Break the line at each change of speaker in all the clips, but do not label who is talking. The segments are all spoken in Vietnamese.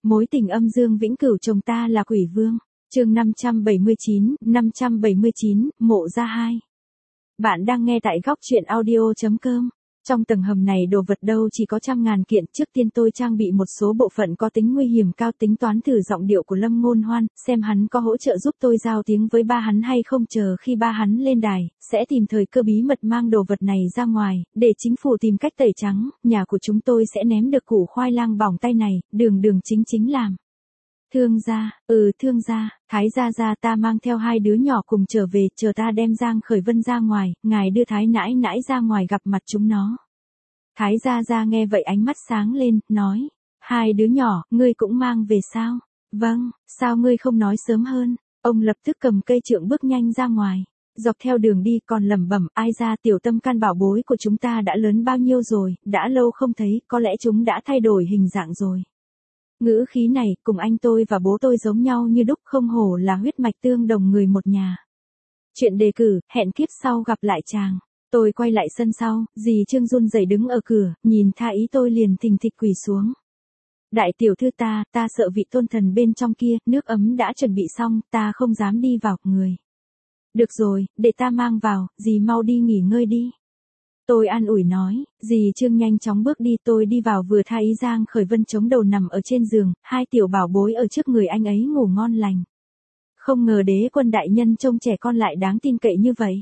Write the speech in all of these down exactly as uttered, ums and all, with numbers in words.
Mối tình âm dương vĩnh cửu chồng ta là quỷ vương. Chương năm trăm bảy mươi chín, năm trăm bảy mươi chín, mộ gia hai. Bạn đang nghe tại góc truyện audio chấm com. Trong tầng hầm này đồ vật đâu chỉ có trăm ngàn kiện, trước tiên tôi trang bị một số bộ phận có tính nguy hiểm cao, tính toán thử giọng điệu của Lâm Ngôn Hoan, xem hắn có hỗ trợ giúp tôi giao tiếng với ba hắn hay không, chờ khi ba hắn lên đài, sẽ tìm thời cơ bí mật mang đồ vật này ra ngoài, để chính phủ tìm cách tẩy trắng, nhà của chúng tôi sẽ ném được củ khoai lang bỏng tay này, đường đường chính chính làm. Thương gia, ừ thương gia, Thái gia gia ta mang theo hai đứa nhỏ cùng trở về, chờ ta đem Giang Khởi Vân ra ngoài, ngài đưa Thái nãi nãi ra ngoài gặp mặt chúng nó. Thái gia gia nghe vậy ánh mắt sáng lên, nói, hai đứa nhỏ, ngươi cũng mang về sao? Vâng, sao ngươi không nói sớm hơn? Ông lập tức cầm cây trượng bước nhanh ra ngoài. Dọc theo đường đi còn lẩm bẩm, ai ra tiểu tâm can bảo bối của chúng ta đã lớn bao nhiêu rồi, đã lâu không thấy, có lẽ chúng đã thay đổi hình dạng rồi. Ngữ khí này, cùng anh tôi và bố tôi giống nhau như đúc, không hổ là huyết mạch tương đồng người một nhà. Chuyện đề cử, hẹn kiếp sau gặp lại chàng. Tôi quay lại sân sau, dì Trương run rẩy đứng ở cửa, nhìn tha ý tôi liền thình thịch quỳ xuống. Đại tiểu thư ta, ta sợ vị tôn thần bên trong kia, nước ấm đã chuẩn bị xong, ta không dám đi vào, người. Được rồi, để ta mang vào, dì mau đi nghỉ ngơi đi. Tôi an ủi nói, dì Trương nhanh chóng bước đi, tôi đi vào vừa thay ý Giang Khởi Vân chống đầu nằm ở trên giường, hai tiểu bảo bối ở trước người anh ấy ngủ ngon lành. Không ngờ Đế Quân đại nhân trông trẻ con lại đáng tin cậy như vậy.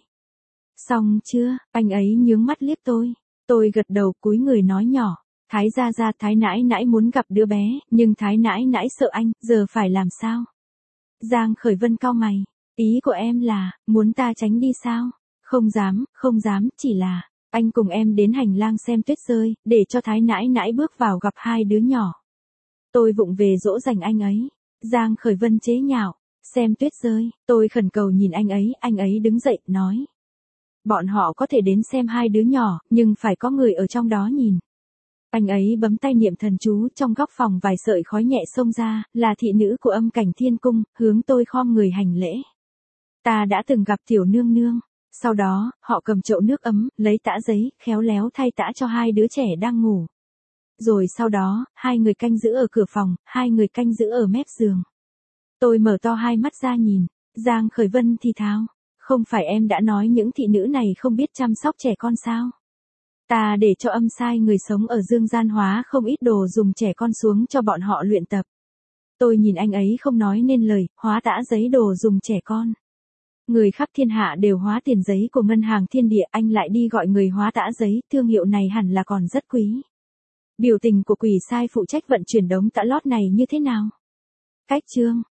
Xong chưa, anh ấy nhướng mắt liếc tôi. Tôi gật đầu cúi người nói nhỏ, Thái gia gia, Thái nãi nãi muốn gặp đứa bé, nhưng Thái nãi nãi sợ anh, giờ phải làm sao? Giang Khởi Vân cau mày, ý của em là, muốn ta tránh đi sao? Không dám, không dám, chỉ là, anh cùng em đến hành lang xem tuyết rơi, để cho Thái nãi nãi bước vào gặp hai đứa nhỏ. Tôi vụng về dỗ dành anh ấy. Giang Khởi Vân chế nhạo, xem tuyết rơi, tôi khẩn cầu nhìn anh ấy, anh ấy đứng dậy, nói. Bọn họ có thể đến xem hai đứa nhỏ, nhưng phải có người ở trong đó nhìn. Anh ấy bấm tay niệm thần chú, trong góc phòng vài sợi khói nhẹ xông ra, là thị nữ của Âm Cảnh Thiên Cung, hướng tôi khom người hành lễ. Ta đã từng gặp tiểu nương nương. Sau đó, họ cầm chậu nước ấm, lấy tã giấy, khéo léo thay tã cho hai đứa trẻ đang ngủ. Rồi sau đó, hai người canh giữ ở cửa phòng, hai người canh giữ ở mép giường. Tôi mở to hai mắt ra nhìn, Giang Khởi Vân thì thào, không phải em đã nói những thị nữ này không biết chăm sóc trẻ con sao? Ta để cho Âm sai người sống ở dương gian hóa không ít đồ dùng trẻ con xuống cho bọn họ luyện tập. Tôi nhìn anh ấy không nói nên lời, hóa tã giấy đồ dùng trẻ con. Người khắp thiên hạ đều hóa tiền giấy của ngân hàng thiên địa, anh lại đi gọi người hóa tã giấy, thương hiệu này hẳn là còn rất quý. Biểu tình của quỷ sai phụ trách vận chuyển đống tã lót này như thế nào? Cách chương,